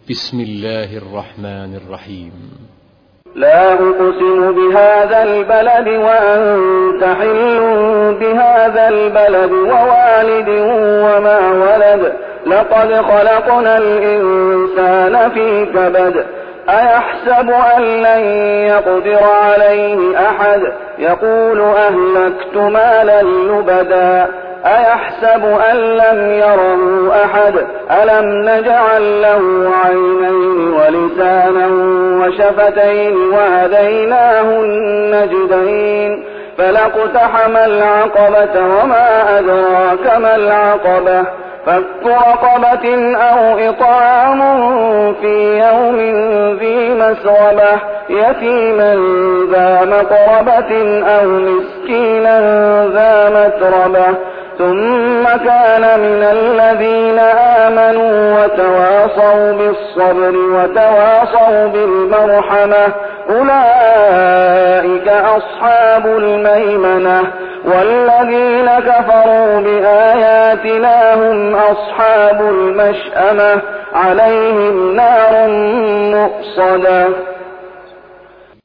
بسم الله الرحمن الرحيم. لا أقسم بهذا البلد وأنت حل بهذا البلد ووالد وما ولد لقد خلقنا الإنسان في كبد أيحسب أن لن يقدر عليه أحد يقول أهلكت مالا لبدا أيحسب أن لم يره أحد ألم نجعل له عينين ولسانا وشفتين وهديناه النجدين فلاقتحم العقبة وما أدراك ما العقبة فك رقبة أو إطعام في يوم ذي مسغبة يتيما ذا مقربة أو مسكينا ذا متربة ثم كان من الذين آمنوا وتواصوا بالصبر وتواصوا بالمرحمة أولئك أصحاب الميمنة والذين كفروا بآياتنا هم أصحاب المشأمة عليهم نار مؤصدة.